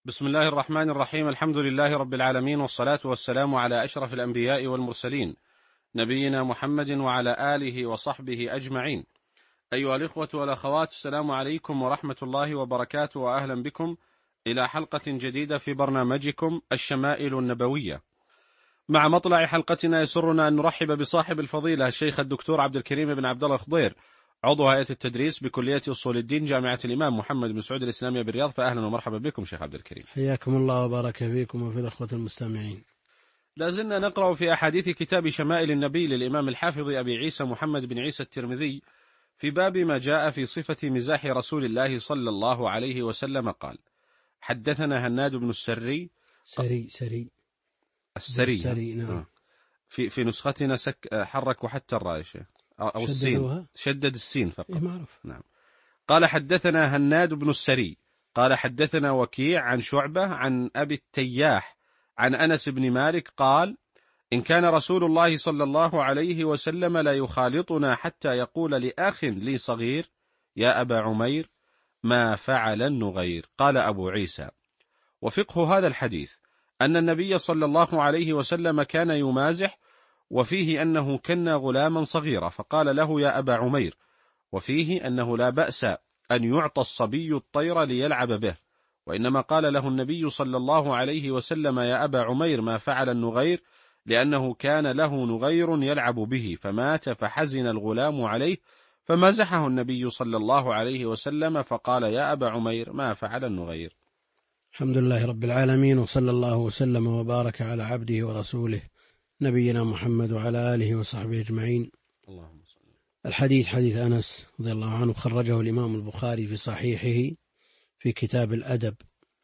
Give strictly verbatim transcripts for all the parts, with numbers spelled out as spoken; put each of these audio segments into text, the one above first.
بسم الله الرحمن الرحيم. الحمد لله رب العالمين، والصلاة والسلام على أشرف الأنبياء والمرسلين، نبينا محمد وعلى آله وصحبه أجمعين. أيها الإخوة والأخوات، السلام عليكم ورحمة الله وبركاته، وأهلا بكم إلى حلقة جديدة في برنامجكم الشمائل النبوية. مع مطلع حلقتنا يسرنا أن نرحب بصاحب الفضيلة الشيخ الدكتور عبد الكريم بن عبد الله الخضير، عضو هيئة التدريس بكلية أصول الدين جامعة الإمام محمد بن سعود الإسلامية بالرياض. فأهلا ومرحبا بكم شيخ عبد الكريم. حياكم الله وبارك فيكم وفي الأخوة المستمعين. لازلنا نقرأ في أحاديث كتاب شمائل النبي للإمام الحافظ أبي عيسى محمد بن عيسى الترمذي في باب ما جاء في صفة مزاح رسول الله صلى الله عليه وسلم. قال: حدثنا هناد بن السري سري سري السري, السري نعم. في في نسختنا سك حركوا حتى الراء أو السين، شدد السين فقط. إيه معروف. نعم. قال: حدثنا هناد بن السري قال: حدثنا وكيع عن شعبة عن أبي التياح عن أنس بن مالك قال: إن كان رسول الله صلى الله عليه وسلم لا يخالطنا حتى يقول لأخ لي صغير: يا أبا عمير، ما فعل النغير. قال أبو عيسى: وفقه هذا الحديث أن النبي صلى الله عليه وسلم كان يمازح، وفيه أنه كنا غلاما صغيرا فقال له: يا أبا عمير، وفيه أنه لا بأس أن يعطى الصبي الطير ليلعب به، وإنما قال له النبي صلى الله عليه وسلم: يا أبا عمير، ما فعل النغير، لأنه كان له نغير يلعب به فمات فحزن الغلام عليه، فمزحه النبي صلى الله عليه وسلم فقال: يا أبا عمير، ما فعل النغير. الحمد لله رب العالمين، وصلى الله وسلم وبارك على عبده ورسوله نبينا محمد وعلى آله وصحبه أجمعين. اللهم صل. الحديث حديث أنس رضي الله عنه، خرجه الإمام البخاري في صحيحه في كتاب الأدب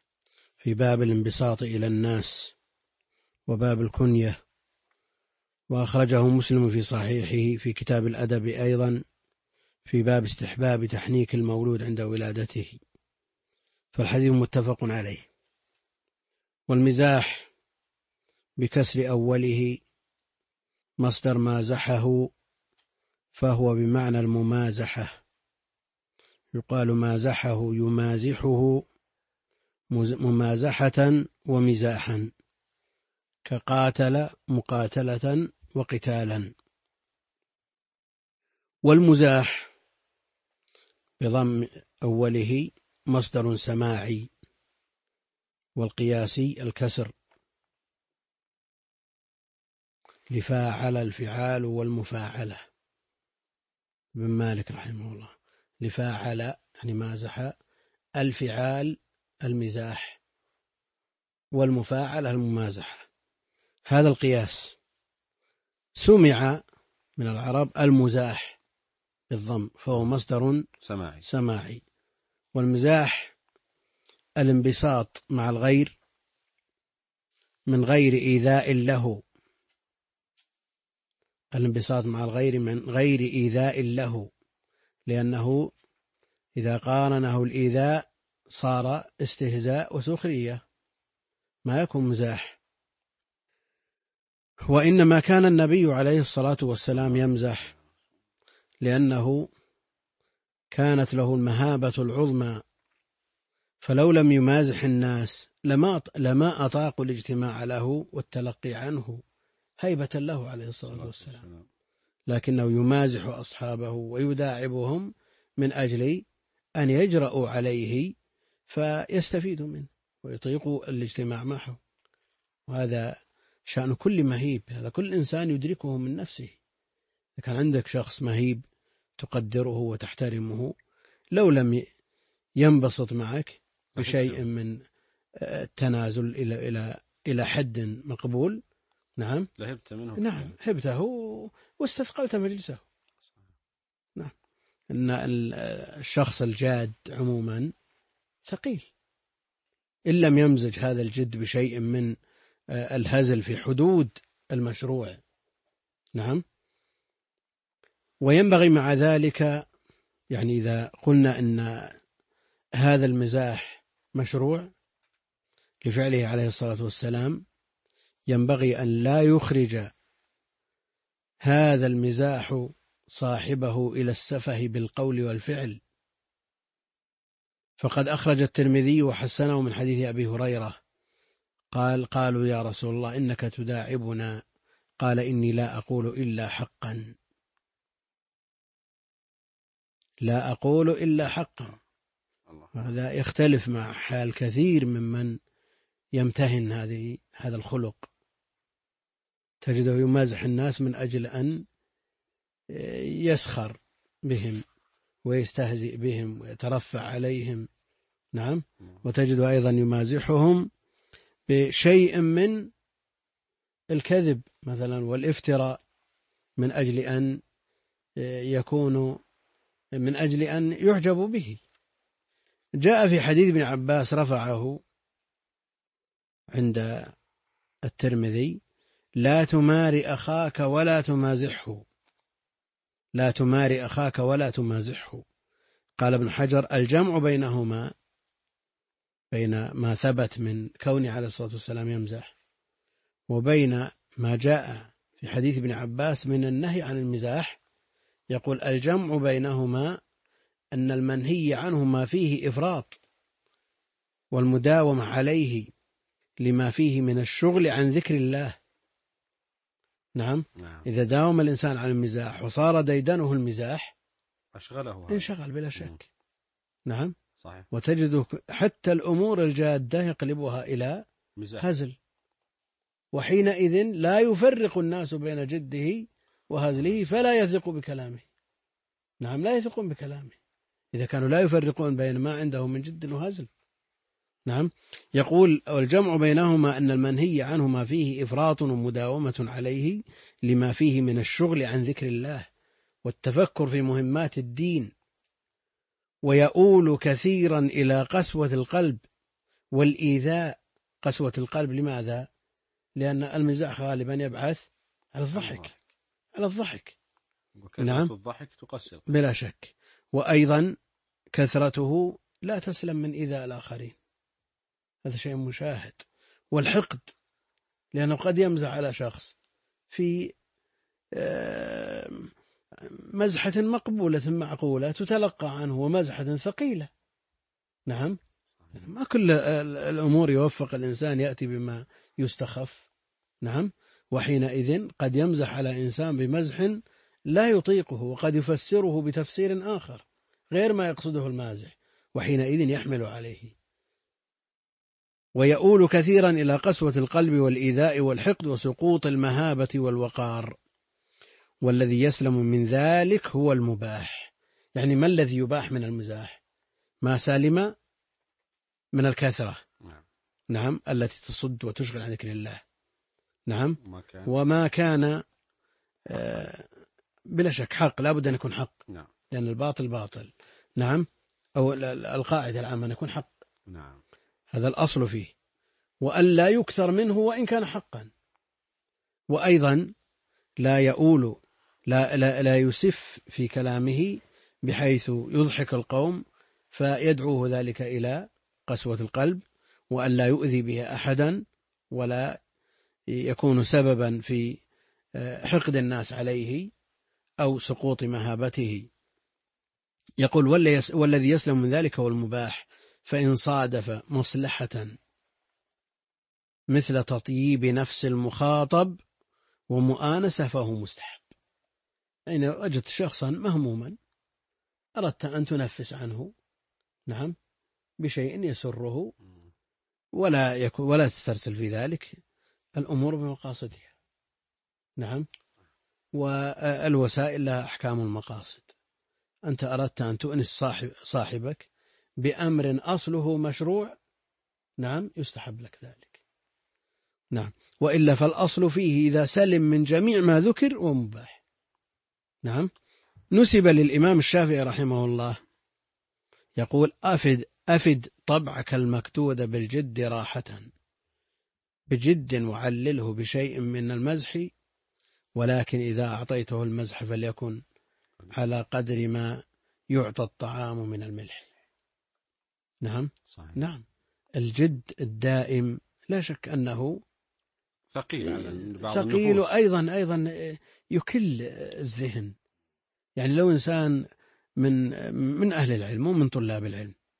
في باب الانبساط إلى الناس وباب الكنية، وأخرجه مسلم في صحيحه في كتاب الأدب أيضا في باب استحباب تحنيك المولود عند ولادته، فالحديث متفق عليه. والمزاح بكسر أوله مصدر مازحه، فهو بمعنى الممازحة، يقال مازحه يمازحه ممازحة ومزاحا، كقاتل مقاتلة وقتالا. والمزاح بضم أوله مصدر سماعي، والقياسي الكسر، لفاعل الفعال والمفاعلة. ابن مالك رحمه الله: لفاعل يعني مازح، الفعال المزاح، والمفاعلة الممازحة. هذا القياس سمع من العرب المزاح بالضم، فهو مصدر سماعي. سماعي. والمزاح الانبساط مع الغير من غير إيذاء له، الانبساط مع الغير من غير إيذاء له، لأنه إذا قارنه الإيذاء صار استهزاء وسخرية، ما يكون مزاح. وإنما كان النبي عليه الصلاة والسلام يمزح لأنه كانت له المهابة العظمى، فلو لم يمازح الناس لما لما أطاقوا الاجتماع له والتلقي عنه هيبة له عليه الصلاة والسلام، لكنه يمازح أصحابه ويداعبهم من أجل أن يجرؤوا عليه فيستفيدوا منه ويطيقوا الاجتماع معه. وهذا شأن كل مهيب، هذا كل إنسان يدركه من نفسه. إذا كان عندك شخص مهيب تقدره وتحترمه، لو لم ينبسط معك بشيء من التنازل إلى إلى إلى حد مقبول، نعم لهبت منه، نعم هبته واستثقلت مجلسه. نعم، إن الشخص الجاد عموما ثقيل، إن لم يمزج هذا الجد بشيء من الهزل في حدود المشروع. نعم. وينبغي مع ذلك، يعني إذا قلنا أن هذا المزاح مشروع لفعله عليه الصلاة والسلام، ينبغي أن لا يخرج هذا المزاح صاحبه إلى السفه بالقول والفعل، فقد أخرج الترمذي وحسنه من حديث أبي هريرة قال قالوا يا رسول الله إنك تداعبنا، قال إني لا أقول إلا حقا، لا أقول إلا حقا. هذا يختلف مع حال كثير ممن يمتهن هذه هذا الخلق، تجده يمازح الناس من أجل أن يسخر بهم ويستهزئ بهم ويترفع عليهم. نعم. وتجد أيضا يمازحهم بشيء من الكذب مثلا والافتراء من أجل أن يكونوا من أجل أن يعجبوا به. جاء في حديث ابن عباس رفعه عند الترمذي: لا تماري أخاك ولا تمازحه، لا تماري أخاك ولا تمازحه. قال ابن حجر: الجمع بينهما، بين ما ثبت من كونه عليه الصلاة والسلام يمزح وبين ما جاء في حديث ابن عباس من النهي عن المزاح، يقول الجمع بينهما أن المنهي عنه ما فيه إفراط والمداومة عليه لما فيه من الشغل عن ذكر الله. نعم. نعم. إذا داوم الإنسان على المزاح وصار ديدنه المزاح أشغله، انشغل بلا شك. مم. نعم. صحيح. وتجد حتى الأمور الجادة يقلبها إلى مزاح. هزل، وحينئذ لا يفرق الناس بين جده وهزله فلا يثق بكلامه. نعم، لا يثقون بكلامه إذا كانوا لا يفرقون بين ما عنده من جد وهزل. نعم. يقول والجمع بينهما أن المنهي عنه ما فيه إفراط ومداومة عليه لما فيه من الشغل عن ذكر الله والتفكر في مهمات الدين، ويؤول كثيرا إلى قسوة القلب والإيذاء. قسوة القلب لماذا؟ لأن المزاح غالبا يبعث على الضحك، على الضحك. نعم. الضحك تقسر بلا شك. وأيضا كثرته لا تسلم من إيذاء الآخرين، هذا شيء مشاهد. والحقد، لأنه قد يمزح على شخص في مزحة مقبولة معقولة تتلقى عنه ومزحة ثقيلة. نعم. ما كل الأمور يوفق الإنسان يأتي بما يستخف. نعم. وحينئذ قد يمزح على إنسان بمزح لا يطيقه، وقد يفسره بتفسير آخر غير ما يقصده المازح، وحينئذ يحمل عليه. ويؤول كثيرا إلى قسوة القلب والإيذاء والحقد وسقوط المهابة والوقار. والذي يسلم من ذلك هو المباح. يعني ما الذي يباح من المزاح؟ ما سالم من الكثرة. نعم. نعم. التي تصد وتشغل عن ذكر الله. نعم. وما كان آه بلا شك حق، لا بد أن يكون حق. نعم. لأن الباطل باطل. نعم. أو القاعدة العامة أن يكون حق. نعم. هذا الأصل فيه، وألا يكثر منه وإن كان حقا. وأيضا لا يؤول لا, لا, لا يسف في كلامه بحيث يضحك القوم فيدعوه ذلك إلى قسوة القلب، وألا يؤذي به أحدا ولا يكون سببا في حقد الناس عليه أو سقوط مهابته. يقول والذي يسلم من ذلك هو المباح، فإن صادف مصلحة مثل تطييب نفس المخاطب ومؤانسة فهو مستحب. أين وجدت شخصا مهموما أردت أن تنفس عنه، نعم، بشيء يسره ولا يكون ولا تسترسل في ذلك، الأمور بمقاصدها. نعم. والوسائل لها أحكام المقاصد. أنت أردت أن تؤنس صاحب صاحبك بأمر أصله مشروع، نعم، يستحب لك ذلك. نعم. وإلا فالأصل فيه إذا سلم من جميع ما ذكر ومباح. نعم. نسب للإمام الشافعي رحمه الله يقول أفد, أفد طبعك المكتود بالجد راحة، بجد وعلله بشيء من المزح، ولكن إذا أعطيته المزح فليكن على قدر ما يعطى الطعام من الملح. نعم. صحيح. نعم. الجد الدائم لا شك أنه ثقيل على بعض ثقيل، وأيضا أيضا يكل الذهن. يعني لو إنسان من من أهل العلم ومن طلاب العلم،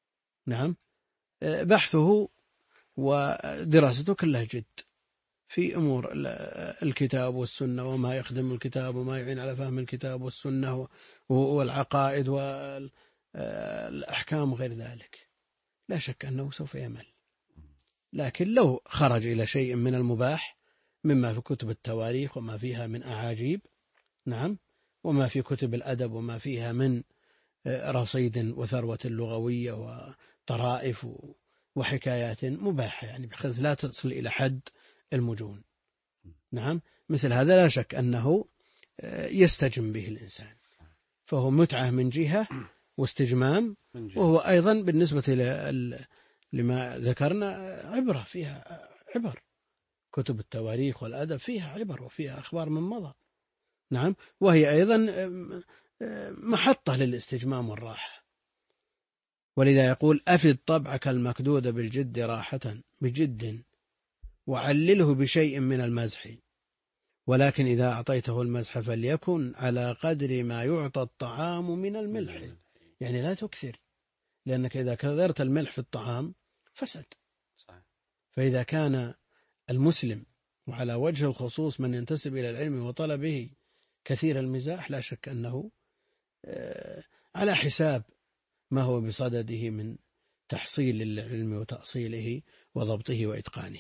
نعم، بحثه ودراسته كلها جد في أمور الكتاب والسنة، وما يخدم الكتاب وما يعين على فهم الكتاب والسنة والعقائد والأحكام وغير ذلك. لا شك أنه سوف يمل، لكن لو خرج إلى شيء من المباح مما في كتب التواريخ وما فيها من أعاجيب، نعم، وما في كتب الأدب وما فيها من رصيد وثروة لغوية وطرائف وحكايات مباحة، يعني بحيث لا تصل إلى حد المجون، نعم، مثل هذا لا شك أنه يستجم به الإنسان، فهو متعة من جهة واستجمام، وهو أيضا بالنسبة لما ذكرنا عبرة، فيها عبر، كتب التواريخ والأدب فيها عبر وفيها أخبار من مضى، نعم، وهي أيضا محطة للاستجمام والراحة. ولذا يقول: أفد طبعك المكدود بالجد راحة بجد وعلله بشيء من المزح، ولكن إذا أعطيته المزح فليكن على قدر ما يعطى الطعام من الملح، يعني لا تكثر، لأنك إذا كثرت الملح في الطعام فسد. فإذا كان المسلم، وعلى وجه الخصوص من ينتسب إلى العلم وطلبه، كثير المزاح، لا شك أنه على حساب ما هو بصدده من تحصيل العلم وتأصيله وضبطه وإتقانه.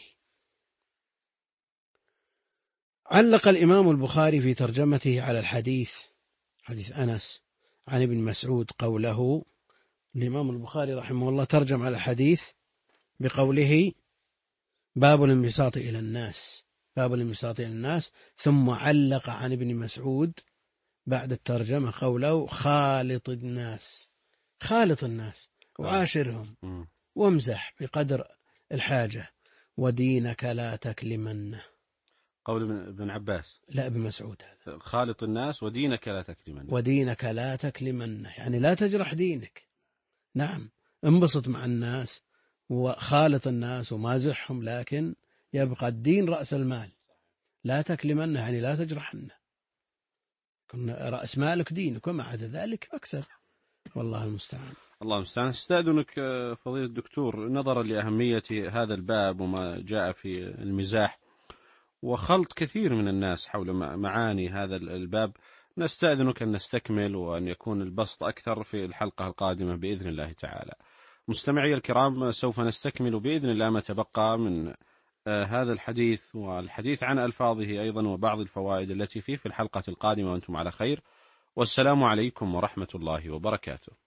علق الإمام البخاري في ترجمته على الحديث، حديث أنس عن ابن مسعود، قوله، الإمام البخاري رحمه الله ترجم على الحديث بقوله: باب الانبساط إلى الناس، باب الانبساط إلى الناس، ثم علق عن ابن مسعود بعد الترجمة قوله: خالط الناس، خالط الناس وعاشرهم وامزح بقدر الحاجة، ودينك لا تكلمنه. قول ابن عباس، لا ابن مسعود، هذا خالط الناس ودينك لا تكلمنه، ودينك لا تكلمنه، يعني لا تجرح دينك، نعم، انبسط مع الناس وخالط الناس ومازحهم، لكن يبقى الدين رأس المال، لا تكلمنه يعني لا تجرحنه، كن رأس مالك دينك، وما عدا ذلك فاكسب، والله المستعان. الله المستعان. استأذنك فضيلة الدكتور، نظرا لأهمية هذا الباب وما جاء في المزاح وخلط كثير من الناس حول معاني هذا الباب، نستأذنك أن نستكمل وأن يكون البسط أكثر في الحلقة القادمة بإذن الله تعالى. مستمعي الكرام، سوف نستكمل بإذن الله ما تبقى من هذا الحديث والحديث عن ألفاظه أيضا وبعض الفوائد التي فيه في الحلقة القادمة، وأنتم على خير، والسلام عليكم ورحمة الله وبركاته.